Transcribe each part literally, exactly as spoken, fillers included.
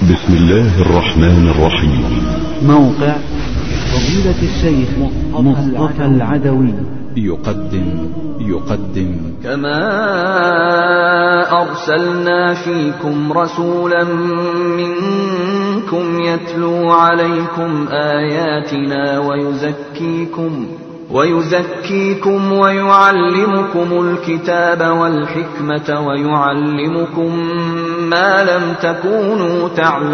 بسم الله الرحمن الرحيم. موقع فضيلة الشيخ مصطفى العدوي يقدم يقدم كما أرسلنا فيكم رسولا منكم يتلو عليكم آياتنا ويزكيكم ويزكيكم ويعلمكم الكتاب والحكمة ويعلمكم ما لم تكونوا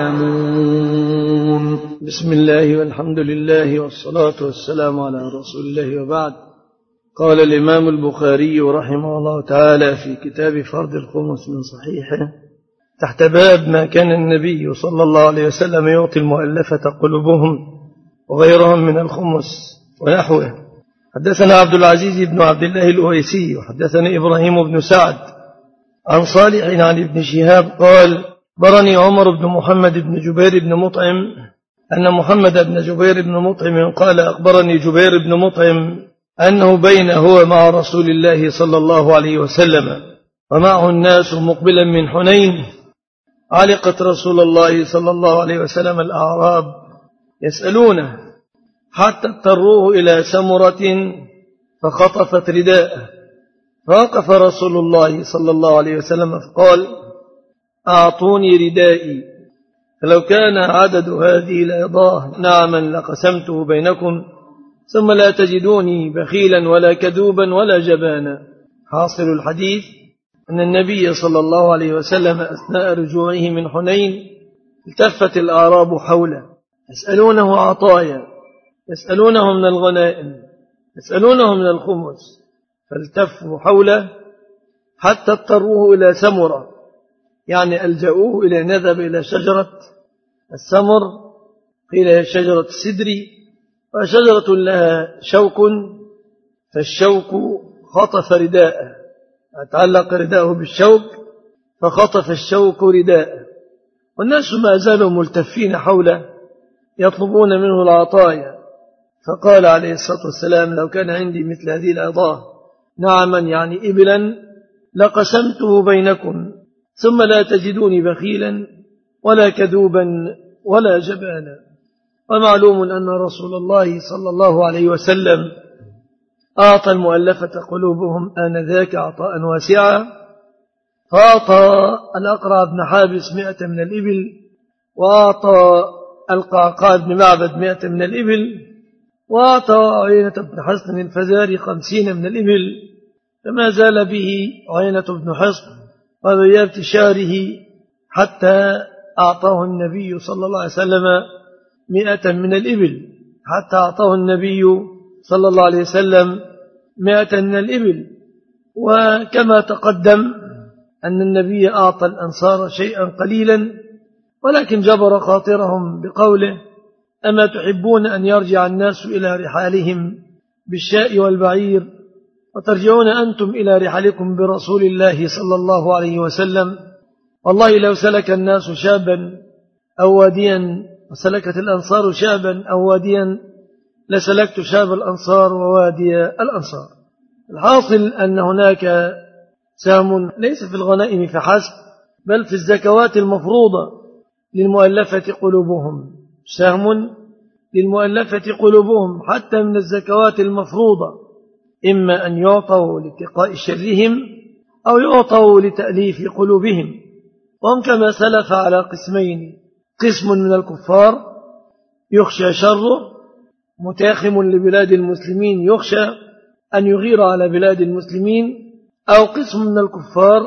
تعلمون. بسم الله والحمد لله والصلاة والسلام على رسول الله، وبعد. قال الإمام البخاري رحمه الله تعالى في كتاب فرض الخمس من صحيحه تحت باب ما كان النبي صلى الله عليه وسلم يعطي المؤلفة قلوبهم وغيرهم من الخمس ونحوه. حدثنا عبد العزيز بن عبد الله الأويسي وحدثنا إبراهيم بن سعد عن صالح عن ابن شهاب قال: برني عمر بن محمد بن جبير بن مطعم أن محمد بن جبير بن مطعم قال: أخبرني جبير بن مطعم أنه بين هو مع رسول الله صلى الله عليه وسلم ومعه الناس مقبلا من حنين علقت رسول الله صلى الله عليه وسلم الأعراب يسألونه حتى اضطروه إلى سمرة فخطفت رداءه، فوقف رسول الله صلى الله عليه وسلم فقال: أعطوني ردائي، فلو كان عدد هذه العظاه نعما لقسمته بينكم، ثم لا تجدوني بخيلا ولا كذوبا ولا جبانا. حاصل الحديث أن النبي صلى الله عليه وسلم أثناء رجوعه من حنين التفت الأعراب حوله يسألونه عطايا، يسألونه من الغنائم، يسألونه من الخمس، فالتفوا حوله حتى اضطروه إلى سمرة، يعني ألجأوه إلى نذهب إلى شجرة السمر، قيل هي شجرة السدري، وشجرة لها شوك، فالشوك خطف رداءه، اتعلق رداءه بالشوك فخطف الشوك رداءه، والناس ما زالوا ملتفين حوله يطلبون منه العطايا. فقال عليه الصلاة والسلام: لو كان عندي مثل هذه العظاه نعما يعني إبلا لقسمته بينكم، ثم لا تجدوني بخيلا ولا كذوبا ولا جبانا. ومعلوم أن رسول الله صلى الله عليه وسلم أعطى المؤلفة قلوبهم آنذاك عطاء واسعا، فأعطى الأقرع بن حابس مئة من الإبل، وأعطى القعقاع بن معبد مئة من الإبل، وأعطى عيينة بن حصن الفزاري خمسين من الإبل، فما زال به عيينة بن حصن وبيابت شاره حتى أعطاه النبي صلى الله عليه وسلم مئة من الإبل، حتى أعطاه النبي صلى الله عليه وسلم مئة من الإبل. وكما تقدم أن النبي أعطى الأنصار شيئا قليلا، ولكن جبر خاطرهم بقوله: أما تحبون أن يرجع الناس إلى رحالهم بالشاء والبعير وترجعون أنتم إلى رحالكم برسول الله صلى الله عليه وسلم؟ والله لو سلك الناس شابا أو واديا وسلكت الأنصار شابا أو واديا لسلكت شاب الأنصار ووادي الأنصار. الحاصل أن هناك سهم ليس في الغنائم فحسب، بل في الزكوات المفروضة للمؤلفة قلوبهم، سهم للمؤلفة قلوبهم حتى من الزكوات المفروضة، إما أن يعطوا لاتقاء شرهم أو يعطوا لتأليف قلوبهم. وهم كما سلف على قسمين: قسم من الكفار يخشى شره متاخم لبلاد المسلمين يخشى أن يغير على بلاد المسلمين، أو قسم من الكفار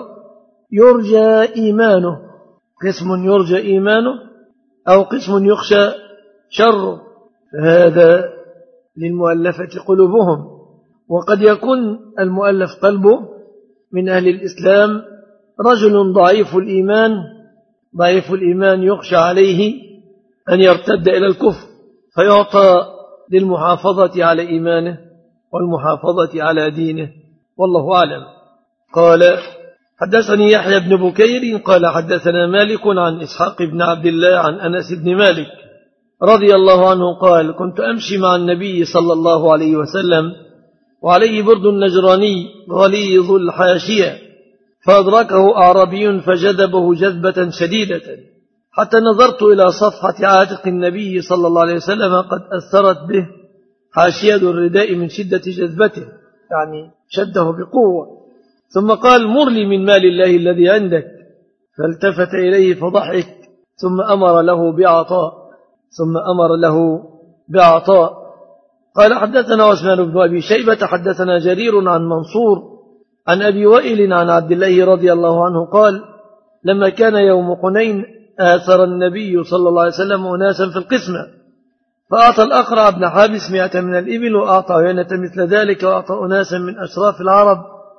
يرجى إيمانه، قسم يرجى إيمانه أو قسم يخشى شره، فهذا للمؤلفة قلوبهم. وقد يكون المؤلف قلبه من أهل الإسلام رجل ضعيف الإيمان، ضعيف الإيمان يخشى عليه أن يرتد إلى الكفر، فيعطى للمحافظة على إيمانه والمحافظة على دينه، والله أعلم. قال: حدثني يحيى بن بكير قال حدثنا مالك عن إسحاق بن عبد الله عن أنس بن مالك رضي الله عنه قال: كنت أمشي مع النبي صلى الله عليه وسلم وعليه برد نجراني غليظ الحاشية، فأدركه أعرابي فجذبه جذبة شديدة، حتى نظرت إلى صفحة عاتق النبي صلى الله عليه وسلم قد أثرت به حاشية الرداء من شدة جذبته، يعني شده بقوة. ثم قال: مر لي من مال الله الذي عندك. فالتفت إليه فضحك، ثم أمر له بعطاء ثم أمر له بعطاء قال: حدثنا عثمان بن أبي شيبة حدثنا جرير عن منصور عن أبي وائل عن عبد الله رضي الله عنه قال: لما كان يوم حنين آثر النبي صلى الله عليه وسلم أناسا في القسمة، فأعطى الأقرع بن حابس مئة من الإبل، وأعطى عيينة مثل ذلك، وأعطى أناسا من أشراف العرب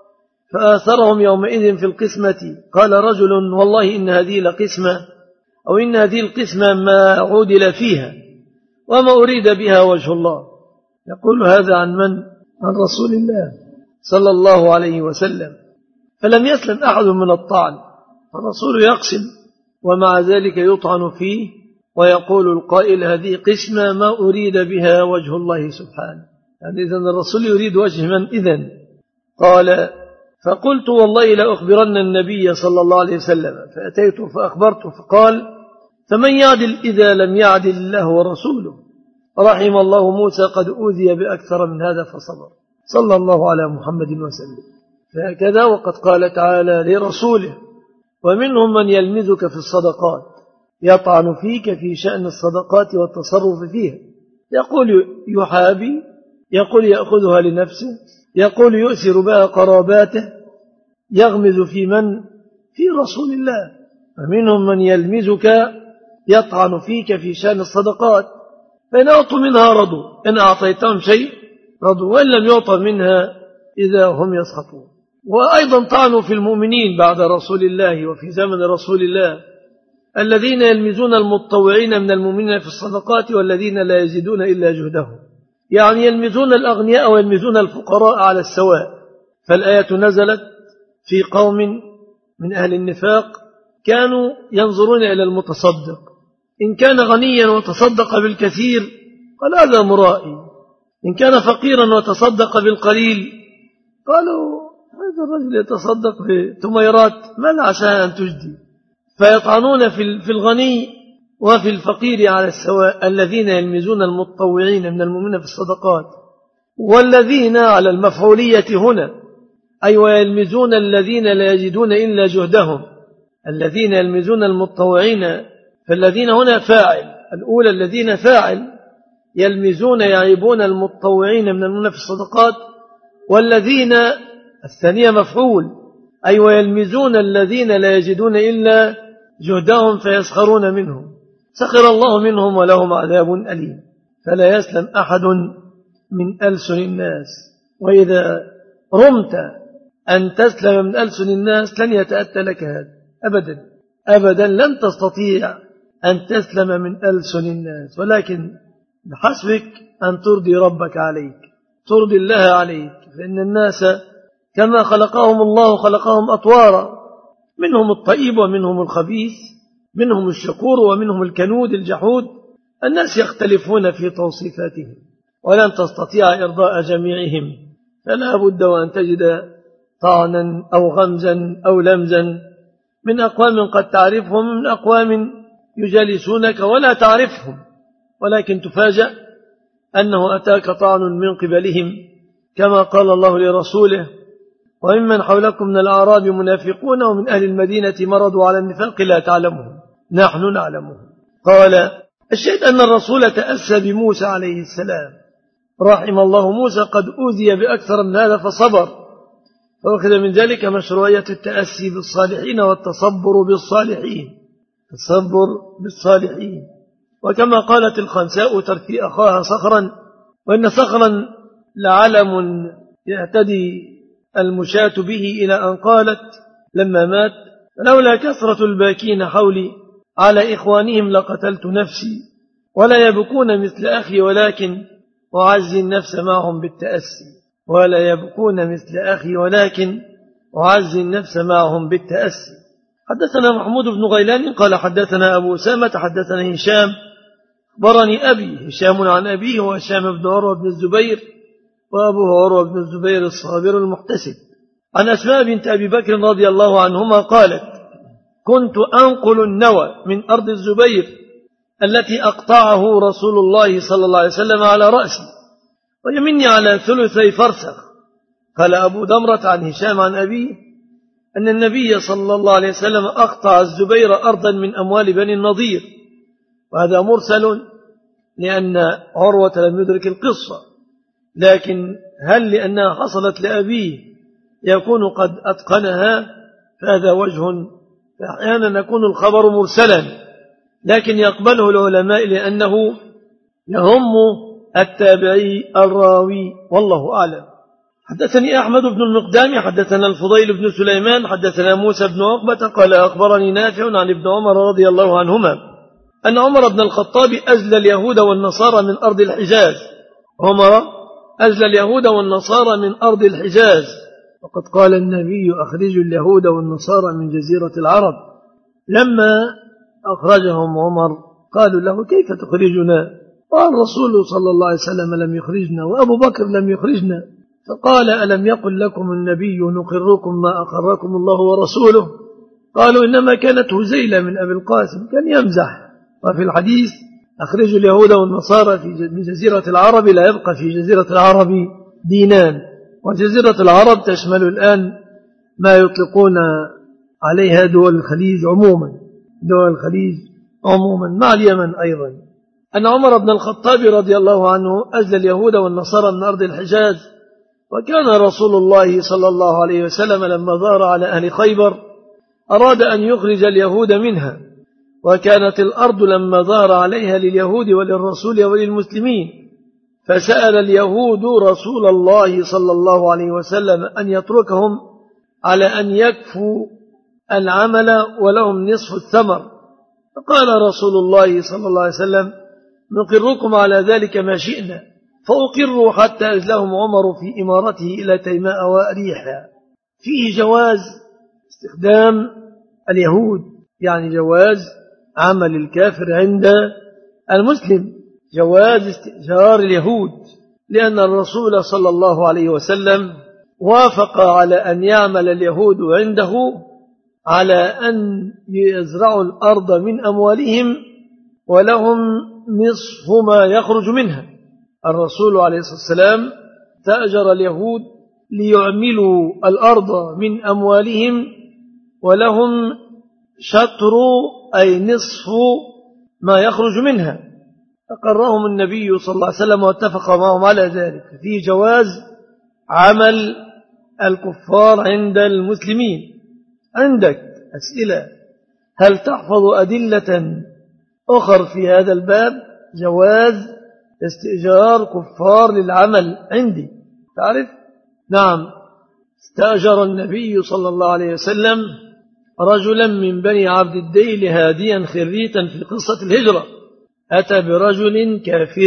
فآثرهم يومئذ في القسمة. قال رجل: والله إن هذه لقسمة، أو إن هذه القسمة ما عودل فيها وما أريد بها وجه الله. يقول هذا عن من؟ عن رسول الله صلى الله عليه وسلم. فلم يسلم أحد من الطعن، فالرسول يقسم ومع ذلك يطعن فيه، ويقول القائل: هذه قسمة ما أريد بها وجه الله سبحانه. يعني إذن الرسول يريد وجه من إذن؟ قال: فقلت: والله لأخبرن النبي صلى الله عليه وسلم. فأتيت فأخبرته، فقال: فمن يعدل إذا لم يعدل الله ورسوله؟ رحم الله موسى قد أوذي بأكثر من هذا فصبر. صلى الله على محمد وسلم. فهكذا وقد قال تعالى لرسوله: ومنهم من يلمزك في الصدقات يطعن فيك في شأن الصدقات والتصرف فيها، يقول يحابي، يقول يأخذها لنفسه، يقول يؤثر بها قراباته، يغمز في من؟ في رسول الله. ومنهم من يلمزك يطعن فيك في شأن الصدقات، فإن أعطوا منها رضوا، إن أعطيتهم شيء رضوا، وإن لم يعطى منها إذا هم يسخطون. وأيضا طعنوا في المؤمنين بعد رسول الله وفي زمن رسول الله، الذين يلمزون المتطوعين من المؤمنين في الصدقات والذين لا يزيدون إلا جهدهم، يعني يلمزون الأغنياء ويلمزون الفقراء على السواء. فالآية نزلت في قوم من أهل النفاق كانوا ينظرون إلى المتصدق، إن كان غنيا وتصدق بالكثير قال هذا مرائي، إن كان فقيرا وتصدق بالقليل قالوا هذا الرجل يتصدق بتميرات ما لا عشاء أن تجدي. فيطعنون في الغني وفي الفقير على السواء، الذين يلمزون المتطوعين من المؤمنين في الصدقات، والذين على المفعولية هنا أي ويلمزون الذين لا يجدون إلا جهدهم، الذين يلمزون المتطوعين، فالذين هنا فاعل، الأولى الذين فاعل يلمزون يعيبون المتطوعين من المؤمنين في الصدقات، والذين الثانية مفعول أي ويلمزون الذين لا يجدون إلا جهدهم فيسخرون منهم، سخر الله منهم ولهم عذاب أليم. فلا يسلم أحد من ألسن الناس، وإذا رمت أن تسلم من ألسن الناس لن يتأتى لك هذا أبدا أبدا، لن تستطيع أن تسلم من ألسن الناس، ولكن بحسبك أن ترضي ربك عليك، ترضي الله عليك، فإن الناس كما خلقهم الله خلقهم أطوارا، منهم الطيب ومنهم الخبيث، منهم الشكور ومنهم الكنود الجحود. الناس يختلفون في توصيفاتهم، ولن تستطيع إرضاء جميعهم، فلا بد وأن تجد طعنا أو غمزا أو لمزا من أقوام قد تعرفهم، من أقوام يجالسونك ولا تعرفهم، ولكن تفاجأ أنه أتاك طعن من قبلهم، كما قال الله لرسوله: وممن حولكم من الأعراب منافقون ومن أهل المدينة مرضوا على النفاق لا تعلمهم نحن نعلمهم. قال الشهد أن الرسول تأسى بموسى عليه السلام، رحم الله موسى قد أوذي بأكثر من هذا فصبر، فأخذ من ذلك مشروعية التأسي بالصالحين والتصبر بالصالحين، التصبر بالصالحين. وكما قالت الخنساء ترثي أخاها صخرا، وإن صخرا لعلم يهتدي المشاة به، إلى أن قالت لما مات: لولا كثرة الباكين حولي على إخوانهم لقتلت نفسي، ولا يبكون مثل أخي ولكن أعزي النفس معهم بالتأسي، ولا يبكون مثل أخي ولكن أعزي النفس معهم بالتأسي. حدثنا محمود بن غيلان قال حدثنا أبو أسامة حدثنا هشام أخبرني أبي، هشام عن أبيه وهشام بن عروة بن الزبير، وأبوه عروة بن الزبير الصابر المحتسب، عن أسماء بنت أبي بكر رضي الله عنهما قالت: كنت أنقل النوى من أرض الزبير التي أقطعه رسول الله صلى الله عليه وسلم على رأسي ويمني على ثلثي فرسخ. قال أبو دمرة عن هشام عن أبيه أن النبي صلى الله عليه وسلم أقطع الزبير أرضا من أموال بني النضير، وهذا مرسل لأن عروة لم يدرك القصة، لكن هل لأنها حصلت لأبيه يكون قد أتقنها؟ فهذا وجه. فأحيانا يكون الخبر مرسلا لكن يقبله العلماء لأنه يهم التابعي الراوي، والله أعلم. حدثني أحمد بن المقدام حدثنا الفضيل بن سليمان حدثنا موسى بن عقبة قال أخبرني نافع عن ابن عمر رضي الله عنهما أن عمر بن الخطاب أزل اليهود والنصارى من أرض الحجاز. عمر أزل اليهود والنصارى من أرض الحجاز، وقد قال النبي أخرجوا اليهود والنصارى من جزيرة العرب. لما أخرجهم عمر قالوا له كيف تخرجنا؟ والرسول صلى الله عليه وسلم لم يخرجنا وأبو بكر لم يخرجنا. فقال ألم يقل لكم النبي نقركم ما أقركم الله ورسوله؟ قالوا إنما كانت هزيلة من أبي القاسم، كان يمزح. وفي الحديث أخرجوا اليهود والنصارى في جزيرة العرب لا يبقى في جزيرة العرب دينان. وجزيرة العرب تشمل الآن ما يطلقون عليها دول الخليج عموما، دول الخليج عموما مع اليمن أيضا. أن عمر بن الخطاب رضي الله عنه أزل اليهود والنصارى من أرض الحجاز، وكان رسول الله صلى الله عليه وسلم لما ظهر على أهل خيبر أراد أن يخرج اليهود منها، وكانت الأرض لما ظهر عليها لليهود وللرسول وللمسلمين، فسأل اليهود رسول الله صلى الله عليه وسلم أن يتركهم على أن يكفوا العمل ولهم نصف الثمر، فقال رسول الله صلى الله عليه وسلم نقركم على ذلك ما شئنا، فأقروا حتى أجلهم عمر في إمارته إلى تيماء وأريحا. فيه جواز استخدام اليهود، يعني جواز عمل الكافر عند المسلم، جواز استئجار اليهود، لأن الرسول صلى الله عليه وسلم وافق على أن يعمل اليهود عنده على أن يزرعوا الأرض من أموالهم ولهم نصف ما يخرج منها. الرسول عليه الصلاة والسلام تأجر اليهود ليعملوا الأرض من أموالهم ولهم شطر أي نصف ما يخرج منها، فقرهم النبي صلى الله عليه وسلم واتفق معهم على ذلك. في جواز عمل الكفار عند المسلمين. عندك أسئلة؟ هل تحفظ أدلة أخر في هذا الباب؟ جواز استئجار كفار للعمل عندي، تعرف؟ نعم، استأجر النبي صلى الله عليه وسلم رجلا من بني عبد الديل هاديا خريتا في قصة الهجرة، أتى برجل كافر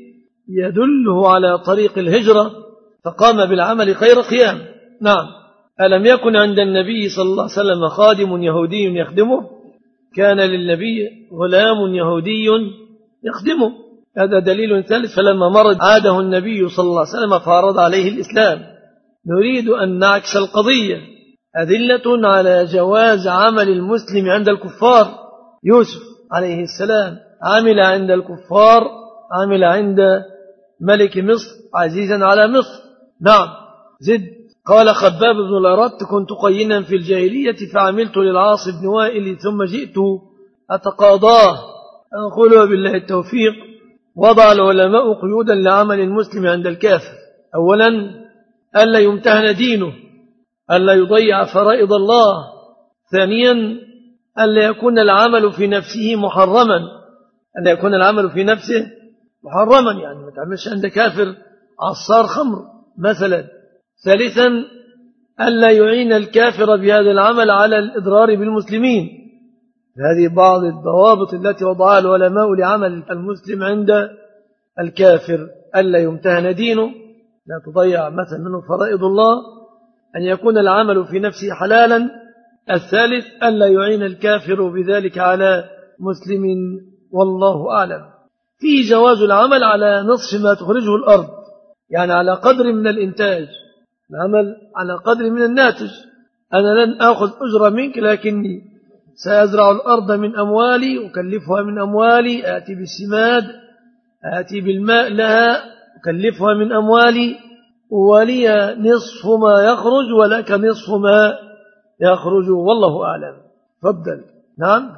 يدله على طريق الهجرة فقام بالعمل خير قيام. نعم، ألم يكن عند النبي صلى الله عليه وسلم خادم يهودي يخدمه؟ كان للنبي غلام يهودي يخدمه، هذا دليل ثالث. فلما مرض عاده النبي صلى الله عليه وسلم فعرض عليه الإسلام. نريد أن نعكس القضية. أدلة على جواز عمل المسلم عند الكفار. يوسف عليه السلام عمل عند الكفار، عمل عند ملك مصر عزيزا على مصر. نعم، زد. قال خباب بن الأرت كنت قينا في الجاهلية فعملت للعاص بن وائل ثم جئت أتقاضاه. أقول بالله التوفيق. وضع العلماء قيودا لعمل المسلم عند الكافر. أولا ألا يمتهن دينه، ألا يضيع فرائض الله. ثانيا ألا يكون العمل في نفسه محرما، ألا يكون العمل في نفسه محرما، يعني ما تعملش عند كافر عصار خمر مثلا. ثالثا ألا يعين الكافر بهذا العمل على الإضرار بالمسلمين. هذه بعض الضوابط التي وضعها العلماء لعمل المسلم عند الكافر. ألا يمتهن دينه، لا تضيع مثلا منه فرائض الله، أن يكون العمل في نفسه حلالا. الثالث ألا يعين الكافر بذلك على مسلم، والله أعلم. فيه جواز العمل على نصف ما تخرجه الأرض، يعني على قدر من الإنتاج، العمل على قدر من الناتج. أنا لن أخذ أجرة منك لكني سأزرع الأرض من أموالي، أكلفها من أموالي، آتي بالسماد، آتي بالماء لها، أكلفها من أموالي، ولي نصف ما يخرج ولك نصف ما يخرج، والله أعلم. تفضل. نعم.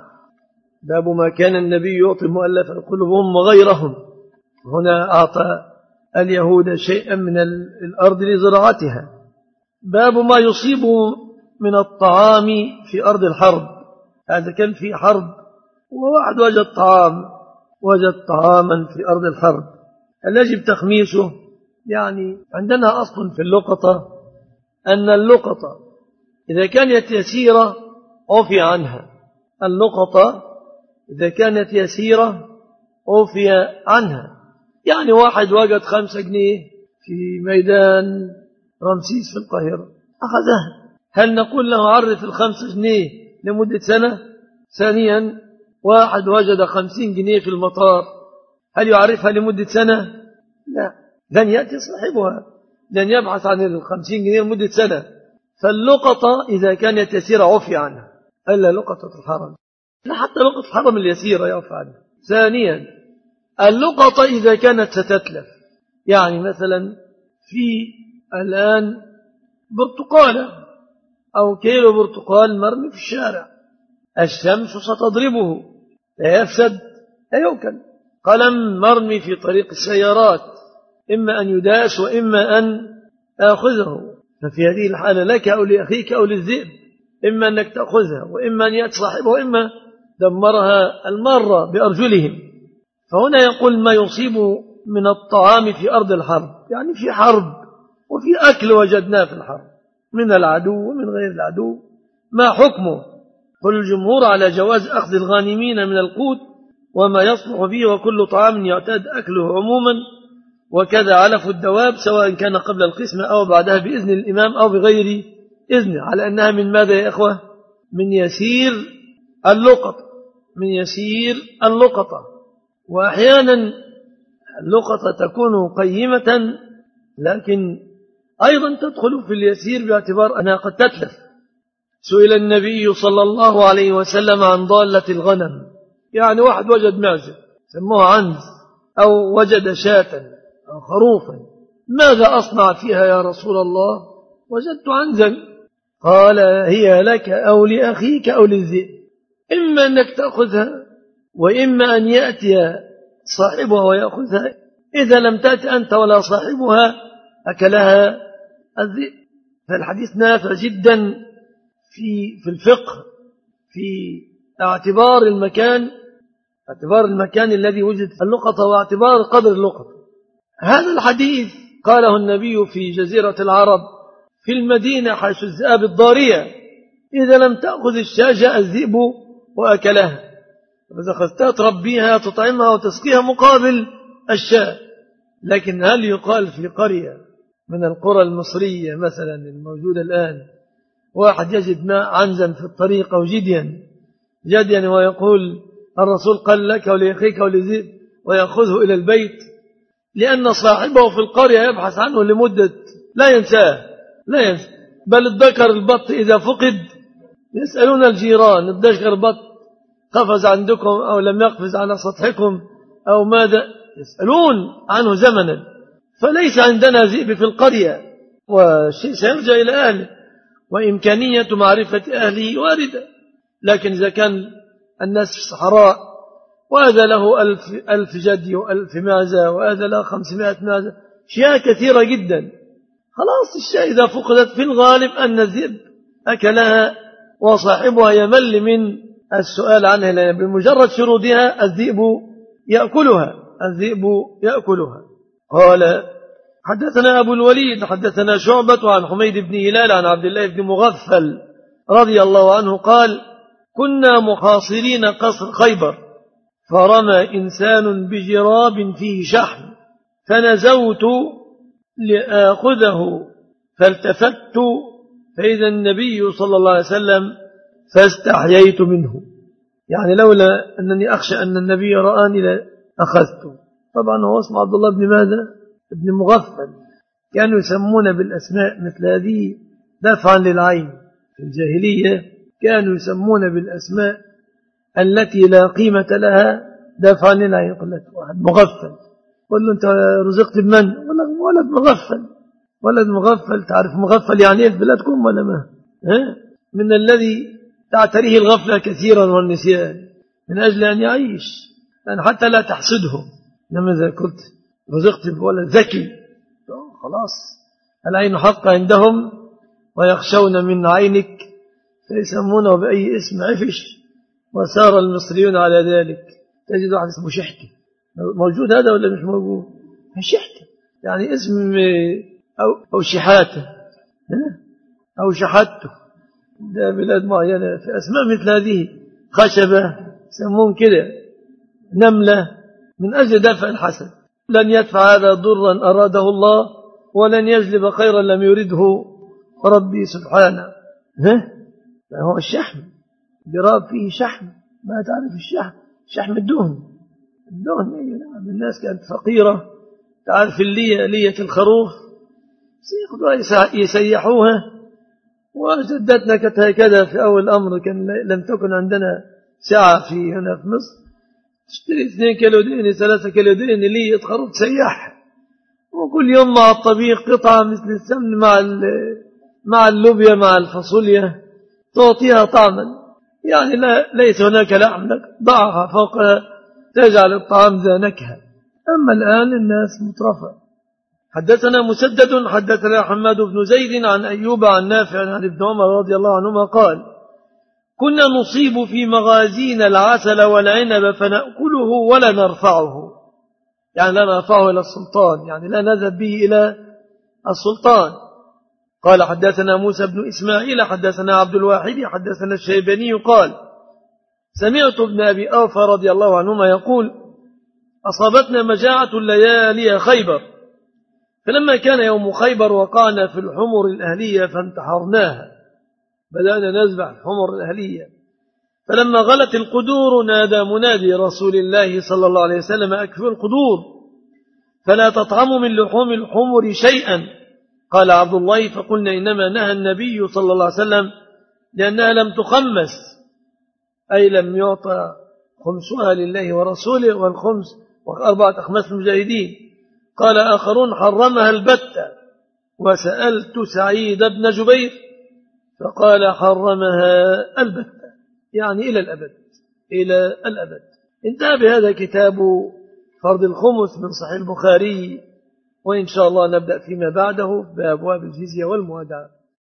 باب ما كان النبي يعطي المؤلف قلوبهم وغيرهم. هنا أعطى اليهود شيئا من الأرض لزراعتها. باب ما يصيب من الطعام في أرض الحرب. هذا كان في حرب وواحد وجد طعام وجد طعاما في أرض الحرب، هل يجب تخميسه؟ يعني عندنا أصل في اللقطة أن اللقطة إذا كانت يسيرة عفي عنها. اللقطة إذا كانت يسيرة عفي عنها. يعني واحد وجد خمسة جنيه في ميدان رمسيس في القاهرة أخذها، هل نقول له عرف الخمسة جنيه لمدة سنة؟ ثانيا، واحد وجد خمسين جنيه في المطار، هل يعرفها لمدة سنة؟ لا، لن يأتي صاحبها، لن يبحث عن الخمسين جنيه لمدة سنة. فاللقطة إذا كانت يسيرة عفي عنها، إلا لقطة الحرم، حتى لقطة الحرم اليسيرة يعفى عنها. ثانيا، اللقطة إذا كانت ستتلف، يعني مثلا في الآن برتقالة أو كيلو برتقال مرمي في الشارع، الشمس ستضربه لا يفسد لا يؤكل. قلم مرمي في طريق السيارات، إما أن يداس وإما أن آخذه، ففي هذه الحالة لك أو لأخيك أو للذئب، إما أنك تأخذها وإما أن يأتي صاحبها وإما دمرها المرة بأرجلهم. فهنا يقول ما يصيب من الطعام في أرض الحرب، يعني في حرب وفي أكل وجدناه في الحرب من العدو ومن غير العدو، ما حكمه؟ قل الجمهور على جواز أخذ الغانمين من القوت وما يصلح به، وكل طعام يعتاد أكله عموما، وكذا علف الدواب سواء كان قبل القسمة أو بعدها بإذن الإمام أو بغير إذنه، على أنها من ماذا يا إخوة؟ من يسير اللقطة، من يسير اللقطة. وأحيانا اللقطة تكون قيمة لكن أيضا تدخل في اليسير باعتبار أنها قد تتلف. سئل النبي صلى الله عليه وسلم عن ضالة الغنم، يعني واحد وجد معزة سموها عنز أو وجد شاة أو خروفا، ماذا أصنع فيها يا رسول الله؟ وجدت عنزا. قال هي لك أو لأخيك أو للذئب، إما أنك تأخذها وإما أن يأتي صاحبها ويأخذها، إذا لم تأتي أنت ولا صاحبها أكلها الذئب. فالحديث نافع جدا في في الفقه، في اعتبار المكان، اعتبار المكان الذي وجدت اللقطة واعتبار قدر اللقطة. هذا الحديث قاله النبي في جزيرة العرب في المدينة حيث الذئاب الضارية، إذا لم تأخذ الشاة جاء الذئب وأكلها، فإذا أخذتها تربيها تطعمها وتسقيها مقابل الشاة. لكن هل يقال في قرية من القرى المصرية مثلا الموجودة الآن واحد يجد ماء عنزا في الطريق أو جديا جديا ويقول الرسول قال لك ولأخيك ولذئب ويأخذه إلى البيت، لأن صاحبه في القرية يبحث عنه لمدة لا ينساه لا ينسى. بل الذكر البط إذا فقد يسألون الجيران الذكر البط قفز عندكم أو لم يقفز على سطحكم أو ماذا، يسألون عنه زمنا. فليس عندنا ذئب في القرية، والشيء سيرجع إلى أهله، وإمكانية معرفة أهله واردة. لكن إذا كان الناس في الصحراء وهذا له ألف, ألف جدي وألف معزة وهذا له خمسمائة معزة، شيء كثيرة جدا، خلاص الشيء إذا فقدت في الغالب أن الذئب أكلها وصاحبها يمل من السؤال عنها، لأن بمجرد شرودها الذئب يأكلها الذئب يأكلها. قال حدثنا أبو الوليد حدثنا شعبة عن حميد بن هلال عن عبد الله بن مغفل رضي الله عنه قال كنا محاصرين قصر خيبر، فرمى إنسان بجراب فيه شحم، فنزوت لآخذه، فالتفت فإذا النبي صلى الله عليه وسلم فاستحييت منه، يعني لولا أنني أخشى أن النبي رآني لأخذته. طبعا هو اسمه عبد الله بن ماذا؟ ابن مغفل. كانوا يسمون بالأسماء مثل هذه دفعا للعين في الجاهلية، كانوا يسمون بالأسماء التي لا قيمة لها دافعا لنا. يقول لك واحد مغفل، قل له أنت رزقت بمن؟ ولد مغفل، ولد مغفل. تعرف مغفل يعني ايه في بلادكم ولا ما؟ ها؟ من الذي تعتريه الغفلة كثيرا والنسيان من أجل أن يعيش، يعني حتى لا تحسده. إنما إذا كنت رزقت بولد ذكي خلاص العين حق عندهم ويخشون من عينك فيسمونه بأي اسم عفش، وسار المصريون على ذلك. تجد واحد اسمه شحته، موجود هذا ولا مش موجود؟ شحته يعني اسم أو, أو شحاته أو شحته. ده بلاد معينة في أسماء مثل هذه، خشبة يسمون كده، نملة، من أجل دفع الحسد. لن يدفع هذا ضرا أراده الله، ولن يجلب خيرا لم يرده ربي سبحانه. ها؟ هو الشحم، جراب فيه شحم، ما تعرف الشحم؟ شحم الدهن. الدهن أيه نعم. الناس كانت فقيرة، تعرف اللية، لية الخروف، يسيحوها. وجدتنا كانت هكذا في أول الأمر، كان لم تكن عندنا سعة في هنا في مصر، تشتري اثنين كيلو دين ثلاثة كيلو دين لية خروف تسيح، وكل يوم مع الطبيخ قطعة مثل السمن مع مع اللوبيا مع الفاصوليا تعطيها طعما. يعني لا ليس هناك لحم لك ضعها فوقها تجعل الطعام ذا نكهة. أما الآن الناس مترفة. حدثنا مسدد حدثنا حماد بن زيد عن أيوب عن نافع عن ابن عمر رضي الله عنهما قال: كنا نصيب في مغازينا العسل والعنب فنأكله ولا نرفعه، يعني لا نرفعه إلى السلطان، يعني لا نذهب به إلى السلطان. قال: حدثنا موسى بن إسماعيل حدثنا عبد الواحد حدثنا الشيباني قال: سمعت ابن أبي أوفى رضي الله عنهما يقول: أصابتنا مجاعة الليالي خيبر، فلما كان يوم خيبر وقعنا في الحمر الأهلية فانتحرناها، بدأنا نذبح الحمر الأهلية. فلما غلت القدور نادى منادي رسول الله صلى الله عليه وسلم: أكفوا القدور فلا تطعموا من لحوم الحمر شيئا. قال عبد الله: فقلنا إنما نهى النبي صلى الله عليه وسلم لأنها لم تخمس، أي لم يعطى خمسها لله ورسوله والخمس وأربعة أخماس المجاهدين. قال آخرون: حرمها البتة. وسألت سعيد بن جبير فقال: حرمها البتة، يعني إلى الأبد، إلى الأبد. انتهى بهذا كتاب فرض الخمس من صحيح البخاري، وإن شاء الله نبدأ فيما بعده بأبواب الجزية والموادعة.